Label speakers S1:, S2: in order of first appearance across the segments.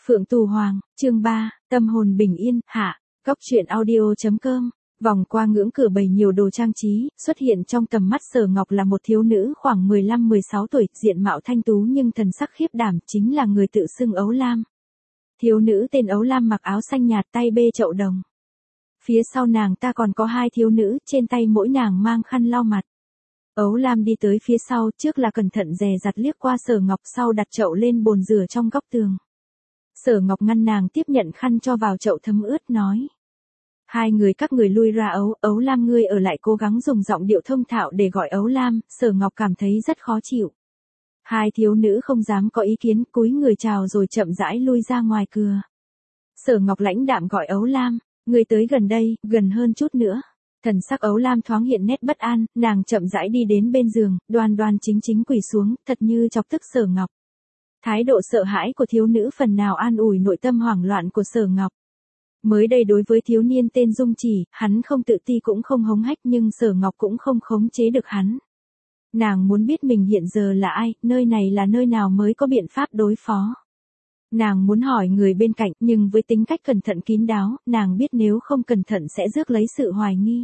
S1: Phượng Tù Hoàng, chương 3, tâm hồn bình yên, hạ, Cóc truyện audio.com. Vòng qua ngưỡng cửa bày nhiều đồ trang trí, xuất hiện trong tầm mắt Sở Ngọc là một thiếu nữ khoảng 15-16 tuổi, diện mạo thanh tú nhưng thần sắc khiếp đảm, chính là người tự xưng Ấu Lam. Thiếu nữ tên Ấu Lam mặc áo xanh nhạt, tay bê chậu đồng. Phía sau nàng ta còn có hai thiếu nữ, trên tay mỗi nàng mang khăn lau mặt. Ấu Lam đi tới phía sau, trước là cẩn thận dè dặt liếc qua Sở Ngọc, sau đặt chậu lên bồn rửa trong góc tường. Sở Ngọc ngăn nàng tiếp nhận khăn cho vào chậu thấm ướt, nói: hai người các người lui ra. Ấu Lam, ngươi ở lại. Cố gắng dùng giọng điệu thông thạo để gọi Ấu Lam. Sở Ngọc cảm thấy rất khó chịu. Hai thiếu nữ không dám có ý kiến, cúi người chào rồi chậm rãi lui ra ngoài cửa. Sở Ngọc lãnh đạm gọi Ấu Lam: ngươi tới gần đây, gần hơn chút nữa. Thần sắc Ấu Lam thoáng hiện nét bất an, nàng chậm rãi đi đến bên giường, đoan đoan chính chính quỳ xuống, thật như chọc tức Sở Ngọc. Thái độ sợ hãi của thiếu nữ phần nào an ủi nội tâm hoảng loạn của Sở Ngọc. Mới đây đối với thiếu niên tên Dung Chỉ, hắn không tự ti cũng không hống hách, nhưng Sở Ngọc cũng không khống chế được hắn. Nàng muốn biết mình hiện giờ là ai, nơi này là nơi nào mới có biện pháp đối phó. Nàng muốn hỏi người bên cạnh, nhưng với tính cách cẩn thận kín đáo, nàng biết nếu không cẩn thận sẽ rước lấy sự hoài nghi.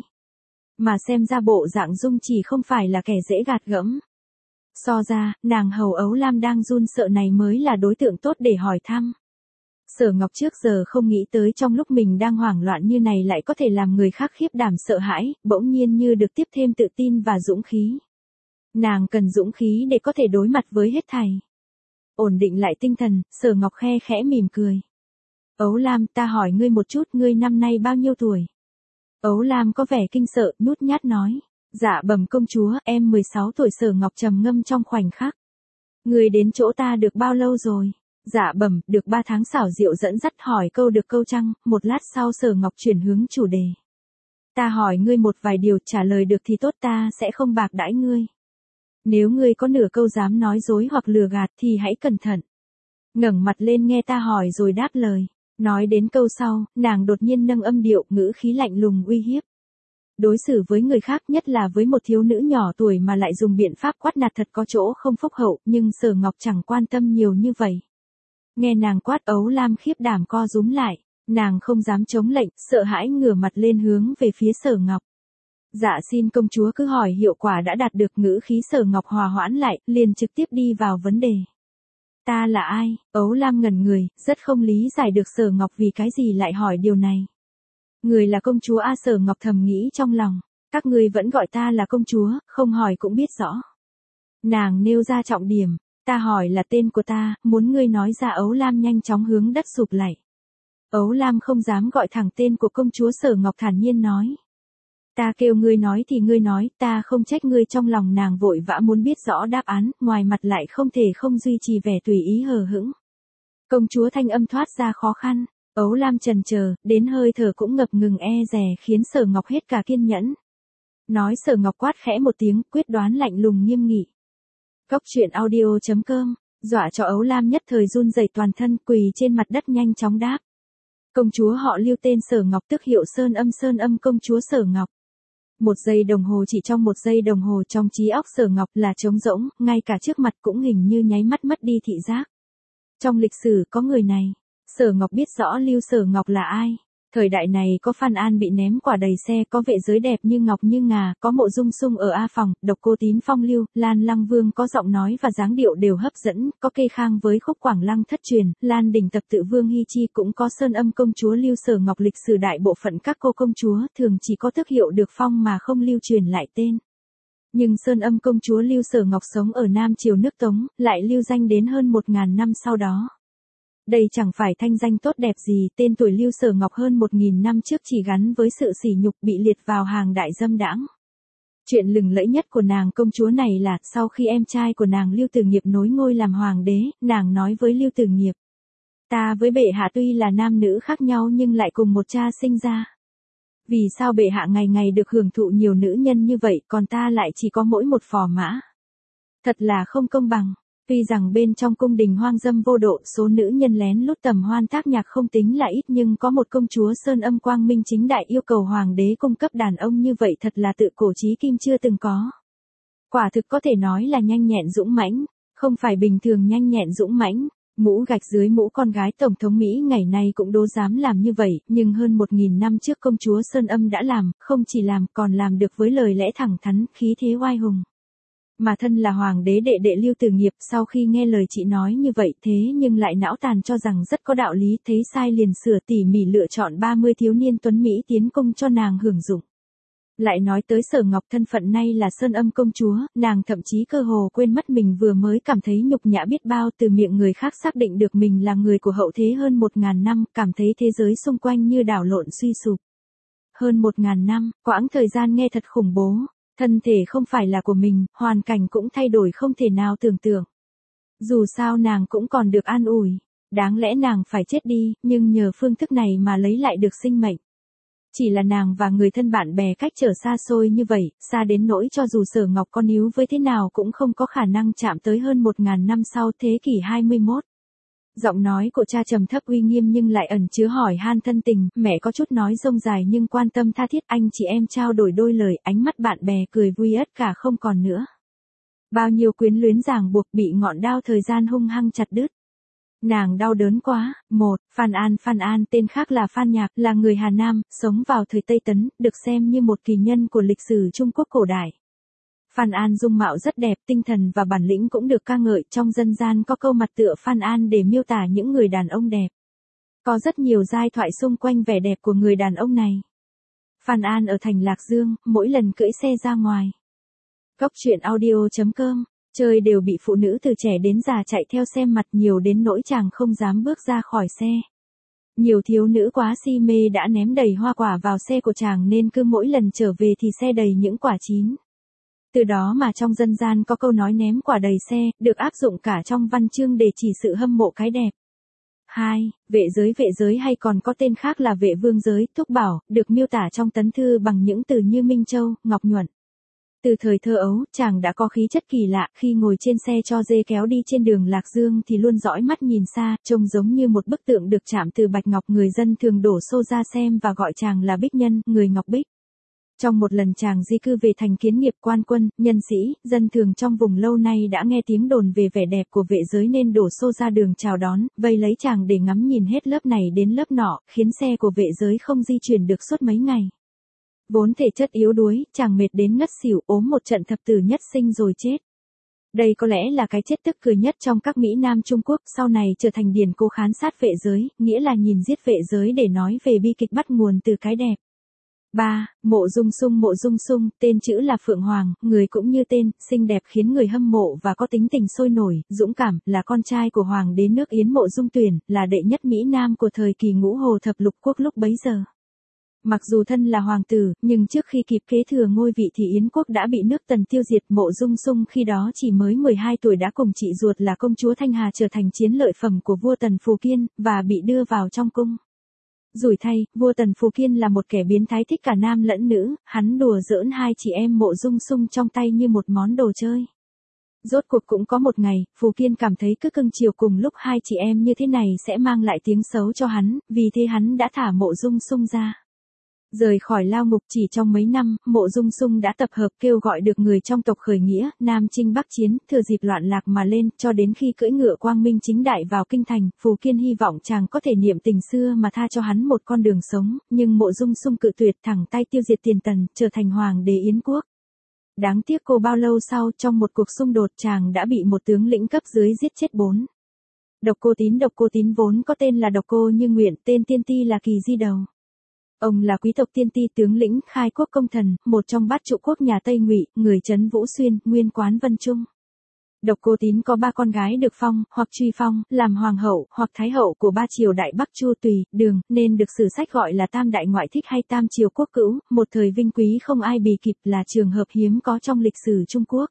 S1: Mà xem ra bộ dạng Dung Chỉ không phải là kẻ dễ gạt gẫm. So ra, nàng hầu Ấu Lam đang run sợ này mới là đối tượng tốt để hỏi thăm. Sở Ngọc trước giờ không nghĩ tới trong lúc mình đang hoảng loạn như này lại có thể làm người khác khiếp đảm sợ hãi, bỗng nhiên như được tiếp thêm tự tin và dũng khí. Nàng cần dũng khí để có thể đối mặt với hết thảy. Ổn định lại tinh thần, Sở Ngọc khe khẽ mỉm cười. Ấu Lam, ta hỏi ngươi một chút, ngươi năm nay bao nhiêu tuổi? Ấu Lam có vẻ kinh sợ, nhút nhát nói: dạ bẩm công chúa, em 16 tuổi. Sở Ngọc trầm ngâm trong khoảnh khắc. Ngươi đến chỗ ta được bao lâu rồi? Dạ bẩm, được 3 tháng. Xảo diệu dẫn dắt hỏi câu được câu trăng, một lát sau Sở Ngọc chuyển hướng chủ đề. Ta hỏi ngươi một vài điều, trả lời được thì tốt, ta sẽ không bạc đãi ngươi. Nếu ngươi có nửa câu dám nói dối hoặc lừa gạt thì hãy cẩn thận. Ngẩng mặt lên nghe ta hỏi rồi đáp lời. Nói đến câu sau, nàng đột nhiên nâng âm điệu, ngữ khí lạnh lùng uy hiếp. Đối xử với người khác, nhất là với một thiếu nữ nhỏ tuổi mà lại dùng biện pháp quát nạt, thật có chỗ không phúc hậu, nhưng Sở Ngọc chẳng quan tâm nhiều như vậy. Nghe nàng quát, Ấu Lam khiếp đảm co rúm lại, nàng không dám chống lệnh, sợ hãi ngửa mặt lên hướng về phía Sở Ngọc. Dạ xin công chúa cứ hỏi, hiệu quả đã đạt được. Ngữ khí Sở Ngọc hòa hoãn lại, liền trực tiếp đi vào vấn đề. Ta là ai? Ấu Lam ngẩn người, rất không lý giải được Sở Ngọc vì cái gì lại hỏi điều này. Người là công chúa a? Sở Ngọc thầm nghĩ trong lòng. Các ngươi vẫn gọi ta là công chúa, không hỏi cũng biết rõ. Nàng nêu ra trọng điểm. Ta hỏi là tên của ta, muốn ngươi nói ra. Ấu Lam nhanh chóng hướng đất sụp lại. Ấu Lam không dám gọi thẳng tên của công chúa. Sở Ngọc thản nhiên nói. Ta kêu ngươi nói thì ngươi nói, ta không trách ngươi. Trong lòng nàng vội vã muốn biết rõ đáp án, ngoài mặt lại không thể không duy trì vẻ tùy ý hờ hững. Công chúa, thanh âm thoát ra khó khăn. Ấu Lam chần chờ, đến hơi thở cũng ngập ngừng e dè, khiến Sở Ngọc hết cả kiên nhẫn. Nói. Sở Ngọc quát khẽ một tiếng, quyết đoán lạnh lùng nghiêm nghị. Cóc truyện audio.com, dọa cho Ấu Lam nhất thời run rẩy toàn thân, quỳ trên mặt đất nhanh chóng đáp. Công chúa họ Lưu, tên Sở Ngọc, tức hiệu Sơn Âm công chúa Sở Ngọc. Một giây đồng hồ, chỉ trong một giây đồng hồ, trong trí óc Sở Ngọc là trống rỗng, ngay cả trước mặt cũng hình như nháy mắt mất đi thị giác. Trong lịch sử có người này, Sở Ngọc biết rõ Lưu Sở Ngọc là ai. Thời đại này có Phan An bị ném quả đầy xe, có vệ giới đẹp như ngọc như ngà, có Mộ Dung Sung ở A Phòng, Độc Cô Tín phong lưu, Lan Lăng Vương có giọng nói và dáng điệu đều hấp dẫn, có Kê Khang với khúc Quảng Lăng thất truyền, Lan Đình tập tự Vương Hi Chi, cũng có Sơn Âm công chúa Lưu Sở Ngọc. Lịch sử đại bộ phận các cô công chúa thường chỉ có tước hiệu được phong mà không lưu truyền lại tên. Nhưng Sơn Âm công chúa Lưu Sở Ngọc sống ở Nam Triều nước Tống, lại lưu danh đến hơn 1000 năm sau đó. Đây chẳng phải thanh danh tốt đẹp gì, tên tuổi Lưu Sở Ngọc hơn 1000 năm trước chỉ gắn với sự sỉ nhục, bị liệt vào hàng đại dâm đãng. Chuyện lừng lẫy nhất của nàng công chúa này là, sau khi em trai của nàng Lưu Tử Nghiệp nối ngôi làm hoàng đế, nàng nói với Lưu Tử Nghiệp. Ta với bệ hạ tuy là nam nữ khác nhau nhưng lại cùng một cha sinh ra. Vì sao bệ hạ ngày ngày được hưởng thụ nhiều nữ nhân như vậy, còn ta lại chỉ có mỗi một phò mã? Thật là không công bằng. Tuy rằng bên trong cung đình hoang dâm vô độ, số nữ nhân lén lút tầm hoan tác nhạc không tính là ít, nhưng có một công chúa Sơn Âm quang minh chính đại yêu cầu hoàng đế cung cấp đàn ông như vậy, thật là tự cổ chí kim chưa từng có. Quả thực có thể nói là nhanh nhẹn dũng mãnh, không phải bình thường nhanh nhẹn dũng mãnh. Mũ gạch dưới mũ con gái Tổng thống Mỹ ngày nay cũng đố dám làm như vậy, nhưng hơn 1.000 năm trước công chúa Sơn Âm đã làm, không chỉ làm còn làm được với lời lẽ thẳng thắn, khí thế oai hùng. Mà thân là hoàng đế đệ đệ Lưu Tử Nghiệp sau khi nghe lời chị nói như vậy thế nhưng lại não tàn cho rằng rất có đạo lý, thấy sai liền sửa tỉ mỉ lựa chọn 30 thiếu niên tuấn Mỹ tiến cung cho nàng hưởng dụng. Lại nói tới Sở Ngọc thân phận nay là Sơn Âm công chúa, nàng thậm chí cơ hồ quên mất mình vừa mới cảm thấy nhục nhã biết bao từ miệng người khác xác định được mình là người của hậu thế hơn 1.000 năm, cảm thấy thế giới xung quanh như đảo lộn suy sụp. Hơn 1.000 năm, quãng thời gian nghe thật khủng bố, thân thể không phải là của mình, hoàn cảnh cũng thay đổi không thể nào tưởng tượng. Dù sao nàng cũng còn được an ủi, đáng lẽ nàng phải chết đi, nhưng nhờ phương thức này mà lấy lại được sinh mệnh. Chỉ là nàng và người thân bạn bè cách trở xa xôi như vậy, xa đến nỗi cho dù Sở Ngọc có níu với thế nào cũng không có khả năng chạm tới hơn 1.000 năm sau thế kỷ 21. Giọng nói của cha trầm thấp uy nghiêm nhưng lại ẩn chứa hỏi han thân tình, mẹ có chút nói rông dài nhưng quan tâm tha thiết, anh chị em trao đổi đôi lời, ánh mắt bạn bè cười vui ất cả không còn nữa. Bao nhiêu quyến luyến ràng buộc bị ngọn đao thời gian hung hăng chặt đứt. Nàng đau đớn quá. Phan An tên khác là Phan Nhạc, là người Hà Nam, sống vào thời Tây Tấn, được xem như một kỳ nhân của lịch sử Trung Quốc cổ đại. Phan An dung mạo rất đẹp, tinh thần và bản lĩnh cũng được ca ngợi, trong dân gian có câu mặt tựa Phan An để miêu tả những người đàn ông đẹp. Có rất nhiều giai thoại xung quanh vẻ đẹp của người đàn ông này. Phan An ở thành Lạc Dương, mỗi lần cưỡi xe ra ngoài. Góc truyện audio.com, chơi đều bị phụ nữ từ trẻ đến già chạy theo xem mặt, nhiều đến nỗi chàng không dám bước ra khỏi xe. Nhiều thiếu nữ quá si mê đã ném đầy hoa quả vào xe của chàng nên cứ mỗi lần trở về thì xe đầy những quả chín. Từ đó mà trong dân gian có câu nói ném quả đầy xe, được áp dụng cả trong văn chương để chỉ sự hâm mộ cái đẹp. 2. Vệ giới hay còn có tên khác là vệ vương giới, Thúc Bảo, được miêu tả trong tấn thư bằng những từ như Minh Châu, Ngọc Nhuận. Từ thời thơ ấu, chàng đã có khí chất kỳ lạ, khi ngồi trên xe cho dê kéo đi trên đường Lạc Dương thì luôn dõi mắt nhìn xa, trông giống như một bức tượng được chạm từ bạch ngọc, người dân thường đổ xô ra xem và gọi chàng là Bích Nhân, người Ngọc Bích. Trong một lần chàng di cư về thành Kiến Nghiệp, quan quân, nhân sĩ, dân thường trong vùng lâu nay đã nghe tiếng đồn về vẻ đẹp của vệ giới nên đổ xô ra đường chào đón, vây lấy chàng để ngắm nhìn hết lớp này đến lớp nọ, khiến xe của vệ giới không di chuyển được suốt mấy ngày. Vốn thể chất yếu đuối, chàng mệt đến ngất xỉu, ốm một trận thập tử nhất sinh rồi chết. Đây có lẽ là cái chết tức cười nhất trong các Mỹ Nam Trung Quốc, sau này trở thành điển cố khán sát vệ giới, nghĩa là nhìn giết vệ giới để nói về bi kịch bắt nguồn từ cái đẹp. 3. Mộ Dung Sung, tên chữ là Phượng Hoàng, người cũng như tên, xinh đẹp khiến người hâm mộ và có tính tình sôi nổi, dũng cảm, là con trai của Hoàng đế nước Yến Mộ Dung Tuyển, là đệ nhất Mỹ Nam của thời kỳ Ngũ Hồ Thập Lục Quốc lúc bấy giờ. Mặc dù thân là hoàng tử, nhưng trước khi kịp kế thừa ngôi vị thì Yến quốc đã bị nước Tần tiêu diệt. Mộ Dung Sung khi đó chỉ mới 12 tuổi đã cùng chị ruột là công chúa Thanh Hà trở thành chiến lợi phẩm của vua Tần Phù Kiên, và bị đưa vào trong cung. Rủi thay, vua Tần Phù Kiên là một kẻ biến thái thích cả nam lẫn nữ, hắn đùa giỡn hai chị em Mộ Dung Sung trong tay như một món đồ chơi. Rốt cuộc cũng có một ngày, Phù Kiên cảm thấy cứ cưng chiều cùng lúc hai chị em như thế này sẽ mang lại tiếng xấu cho hắn, vì thế hắn đã thả Mộ Dung Sung ra. Rời khỏi lao ngục chỉ trong mấy năm, Mộ Dung Sung đã tập hợp kêu gọi được người trong tộc khởi nghĩa, Nam chinh Bắc chiến, thừa dịp loạn lạc mà lên, cho đến khi cưỡi ngựa quang minh chính đại vào kinh thành, Phù Kiên hy vọng chàng có thể niệm tình xưa mà tha cho hắn một con đường sống, nhưng Mộ Dung Sung cự tuyệt, thẳng tay tiêu diệt tiền Tần, trở thành hoàng đế Yến quốc. Đáng tiếc cô bao lâu sau, trong một cuộc xung đột chàng đã bị một tướng lĩnh cấp dưới giết chết 4. Độc Cô Tín vốn có tên là Độc Cô Như Nguyện, tên tiên ti là Kỳ Di Đầu. Ông là quý tộc tiên ti tướng lĩnh khai quốc công thần, một trong bát trụ quốc nhà Tây Ngụy, người trấn Vũ Xuyên, nguyên quán Vân Trung. Độc Cô Tín có 3 con gái được phong, hoặc truy phong, làm hoàng hậu, hoặc thái hậu của 3 triều Đại Bắc Chu Tùy, Đường, nên được sử sách gọi là Tam Đại Ngoại Thích hay Tam Triều Quốc Cữu, một thời vinh quý không ai bì kịp, là trường hợp hiếm có trong lịch sử Trung Quốc.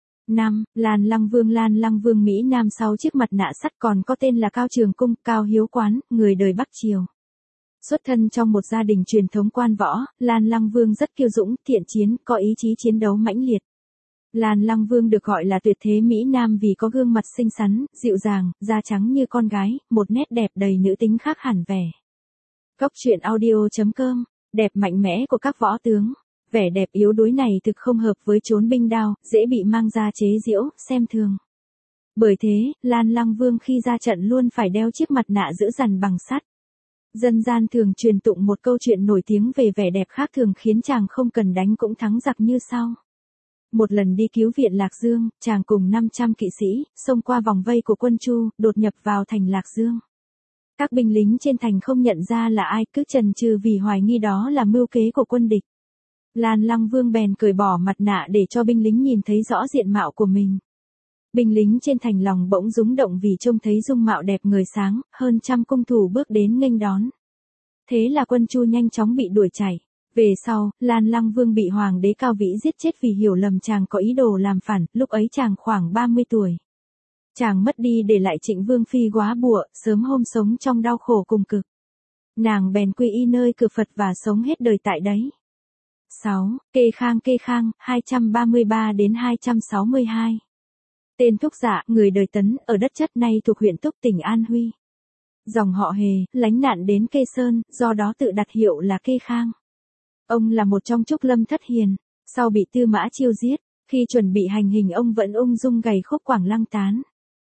S1: 5. Lan Lăng Vương Mỹ Nam sau chiếc mặt nạ sắt, còn có tên là Cao Trường Cung, Cao Hiếu Quán, người đời Bắc Triều. Xuất thân trong một gia đình truyền thống quan võ, Lan Lăng Vương rất kiêu dũng, thiện chiến, có ý chí chiến đấu mãnh liệt. Lan Lăng Vương được gọi là tuyệt thế Mỹ Nam vì có gương mặt xinh xắn, dịu dàng, da trắng như con gái, một nét đẹp đầy nữ tính khác hẳn vẻ. Góc truyện audio.com, đẹp mạnh mẽ của các võ tướng. Vẻ đẹp yếu đuối này thực không hợp với chốn binh đao, dễ bị mang ra chế giễu, xem thường. Bởi thế, Lan Lăng Vương khi ra trận luôn phải đeo chiếc mặt nạ giữ dằn bằng sắt. Dân gian thường truyền tụng một câu chuyện nổi tiếng về vẻ đẹp khác thường khiến chàng không cần đánh cũng thắng giặc như sau. Một lần đi cứu viện Lạc Dương, chàng cùng 500 kỵ sĩ, xông qua vòng vây của quân Chu, đột nhập vào thành Lạc Dương. Các binh lính trên thành không nhận ra là ai, cứ chần chừ vì hoài nghi đó là mưu kế của quân địch. Lan Lăng Vương bèn cởi bỏ mặt nạ để cho binh lính nhìn thấy rõ diện mạo của mình. Binh lính trên thành lòng bỗng rúng động vì trông thấy dung mạo đẹp người sáng, hơn trăm cung thủ bước đến nghênh đón. Thế là quân Chu nhanh chóng bị đuổi chạy. Về sau, Lan Lăng Vương bị hoàng đế Cao Vĩ giết chết vì hiểu lầm chàng có ý đồ làm phản, lúc ấy chàng khoảng 30 tuổi. Chàng mất đi để lại Trịnh Vương phi góa bụa, sớm hôm sống trong đau khổ cùng cực. Nàng bèn quy y nơi cửa Phật và sống hết đời tại đấy. 6. Kê Khang 233 đến 262. Tên Thúc Dạ, người đời Tấn, ở đất Chất nay thuộc huyện Túc tỉnh An Huy. Dòng họ Hề, lánh nạn đến Kê Sơn, do đó tự đặt hiệu là Kê Khang. Ông là một trong Trúc Lâm thất hiền, sau bị Tư Mã Chiêu giết, khi chuẩn bị hành hình ông vẫn ung dung gảy khúc Quảng Lăng tán.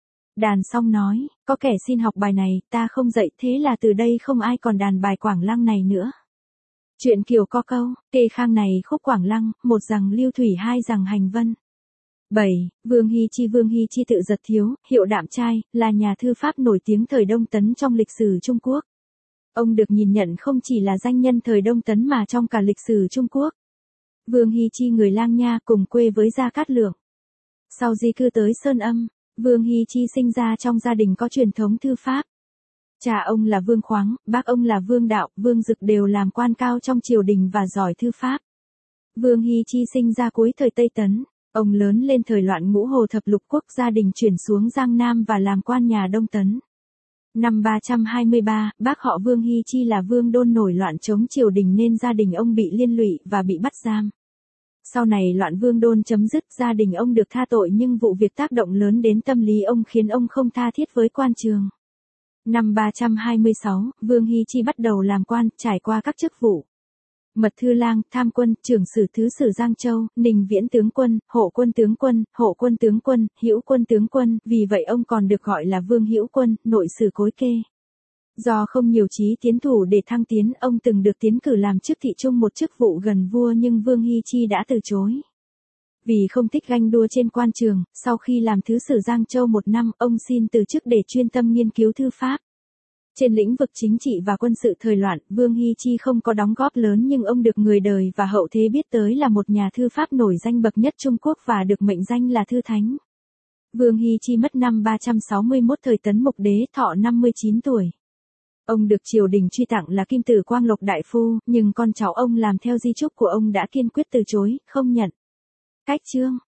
S1: Đàn xong nói, có kẻ xin học bài này, ta không dạy, thế là từ đây không ai còn đàn bài Quảng Lăng này nữa. Chuyện Kiều có câu, Kê Khang này khúc Quảng Lăng, một rằng lưu thủy hai rằng hành vân. 7. Vương Hy Chi tự Giật Thiếu, hiệu Đạm Trai, là nhà thư pháp nổi tiếng thời Đông Tấn trong lịch sử Trung Quốc. Ông được nhìn nhận không chỉ là danh nhân thời Đông Tấn mà trong cả lịch sử Trung Quốc. Vương Hy Chi người Lang Nha cùng quê với Gia Cát Lượng. Sau di cư tới Sơn Âm, Vương Hy Chi sinh ra trong gia đình có truyền thống thư pháp. Cha ông là Vương Khoáng, bác ông là Vương Đạo, Vương Dực đều làm quan cao trong triều đình và giỏi thư pháp. Vương Hy Chi sinh ra cuối thời Tây Tấn. Ông lớn lên thời loạn Ngũ Hồ Thập Lục Quốc, gia đình chuyển xuống Giang Nam và làm quan nhà Đông Tấn. Năm 323, bác họ Vương Hy Chi là Vương Đôn nổi loạn chống triều đình nên gia đình ông bị liên lụy và bị bắt giam. Sau này loạn Vương Đôn chấm dứt, gia đình ông được tha tội nhưng vụ việc tác động lớn đến tâm lý ông khiến ông không tha thiết với quan trường. Năm 326, Vương Hy Chi bắt đầu làm quan, trải qua các chức vụ. Mật thư lang, tham quân, trưởng sử thứ sử Giang Châu, Ninh Viễn tướng quân, hộ quân tướng quân, Hữu quân tướng quân, vì vậy ông còn được gọi là Vương Hữu Quân, nội sử cối kê. Do không nhiều chí tiến thủ để thăng tiến, ông từng được tiến cử làm chức thị trung, một chức vụ gần vua, nhưng Vương Hy Chi đã từ chối. Vì không thích ganh đua trên quan trường, sau khi làm thứ sử Giang Châu một năm, ông xin từ chức để chuyên tâm nghiên cứu thư pháp. Trên lĩnh vực chính trị và quân sự thời loạn, Vương Hy Chi không có đóng góp lớn nhưng ông được người đời và hậu thế biết tới là một nhà thư pháp nổi danh bậc nhất Trung Quốc và được mệnh danh là Thư Thánh. Vương Hy Chi mất năm 361 thời Tấn Mục Đế, thọ 59 tuổi. Ông được triều đình truy tặng là Kim Tử Quang Lộc Đại Phu, nhưng con cháu ông làm theo di chúc của ông đã kiên quyết từ chối, không nhận. Cách chương